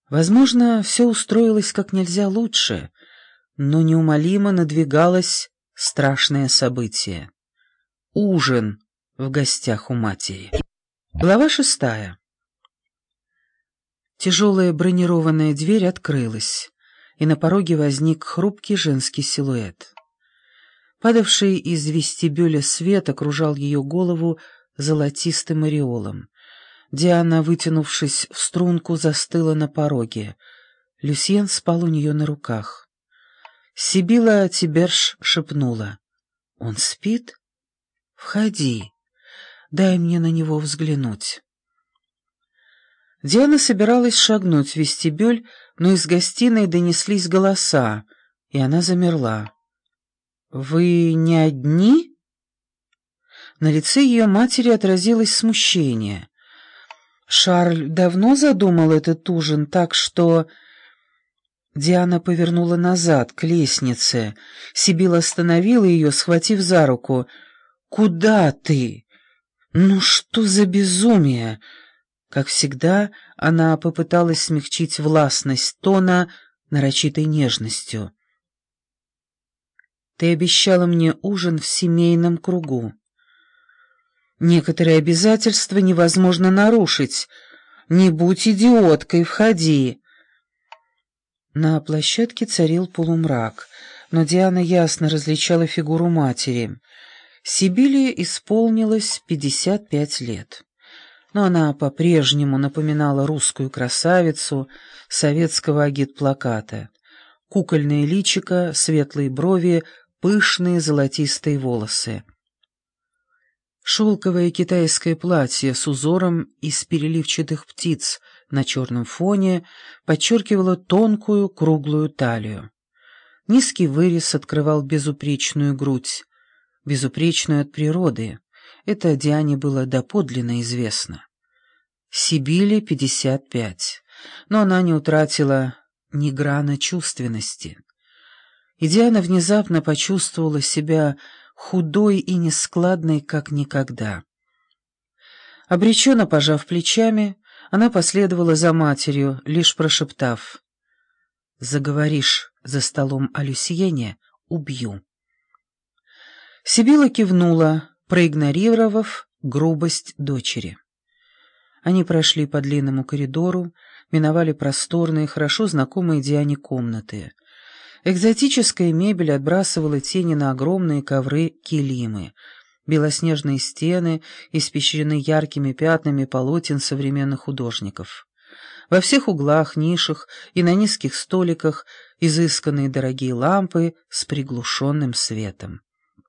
Возможно, все устроилось как нельзя лучше, но неумолимо надвигалось страшное событие. Ужин в гостях у матери. Глава 6. Тяжелая бронированная дверь открылась, и на пороге возник хрупкий женский силуэт. Падавший из вестибюля свет окружал ее голову золотистым ореолом. Диана, вытянувшись в струнку, застыла на пороге. Люсьен спал у нее на руках. Сибила Тиберж шепнула: «Он спит? Входи, дай мне на него взглянуть». Диана собиралась шагнуть в вестибюль, но из гостиной донеслись голоса, и она замерла. «Вы не одни?» На лице ее матери отразилось смущение. Шарль давно задумал этот ужин, так что... Диана повернула назад, к лестнице. Сибила остановила ее, схватив за руку. «Куда ты? Ну что за безумие?» Как всегда, она попыталась смягчить властность тона нарочитой нежностью. «Ты обещала мне ужин в семейном кругу. Некоторые обязательства невозможно нарушить. Не будь идиоткой, входи». На площадке царил полумрак, но Диана ясно различала фигуру матери. Сибиле исполнилось 55 лет. Но она по-прежнему напоминала русскую красавицу советского агитплаката. Кукольное личико, светлые брови, пышные золотистые волосы. Шелковое китайское платье с узором из переливчатых птиц на черном фоне подчеркивало тонкую круглую талию. Низкий вырез открывал безупречную грудь, безупречную от природы. Это Диане было доподлинно известно. Сибиле 55, но она не утратила ни грана чувственности. И Диана внезапно почувствовала себя худой и нескладной, как никогда. Обреченно пожав плечами, она последовала за матерью, лишь прошептав: «Заговоришь за столом о Люсьене — убью». Сибила кивнула, проигнорировав грубость дочери. Они прошли по длинному коридору, миновали просторные, хорошо знакомые Диане комнаты. Экзотическая мебель отбрасывала тени на огромные ковры-килимы. Белоснежные стены испещрены яркими пятнами полотен современных художников. Во всех углах, нишах и на низких столиках изысканные дорогие лампы с приглушенным светом.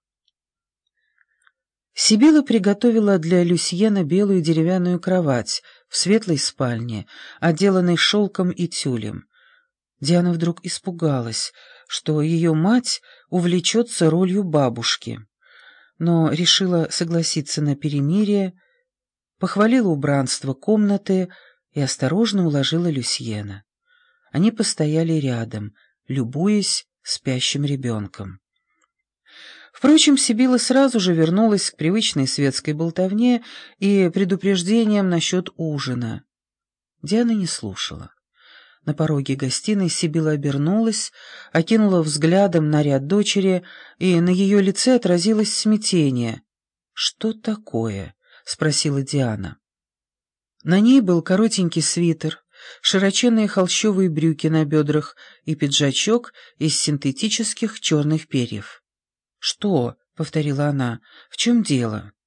Сибила приготовила для Люсьена белую деревянную кровать в светлой спальне, отделанной шелком и тюлем. Диана вдруг испугалась, что ее мать увлечется ролью бабушки, но решила согласиться на перемирие, похвалила убранство комнаты и осторожно уложила Люсьена. Они постояли рядом, любуясь спящим ребенком. Впрочем, Сибила сразу же вернулась к привычной светской болтовне и предупреждениям насчет ужина. Диана не слушала. На пороге гостиной Сибила обернулась, окинула взглядом наряд дочери, и на ее лице отразилось смятение. «Что такое?» — спросила Диана. На ней был коротенький свитер, широченные холщовые брюки на бедрах и пиджачок из синтетических черных перьев. «Что?» — повторила она. «В чем дело?»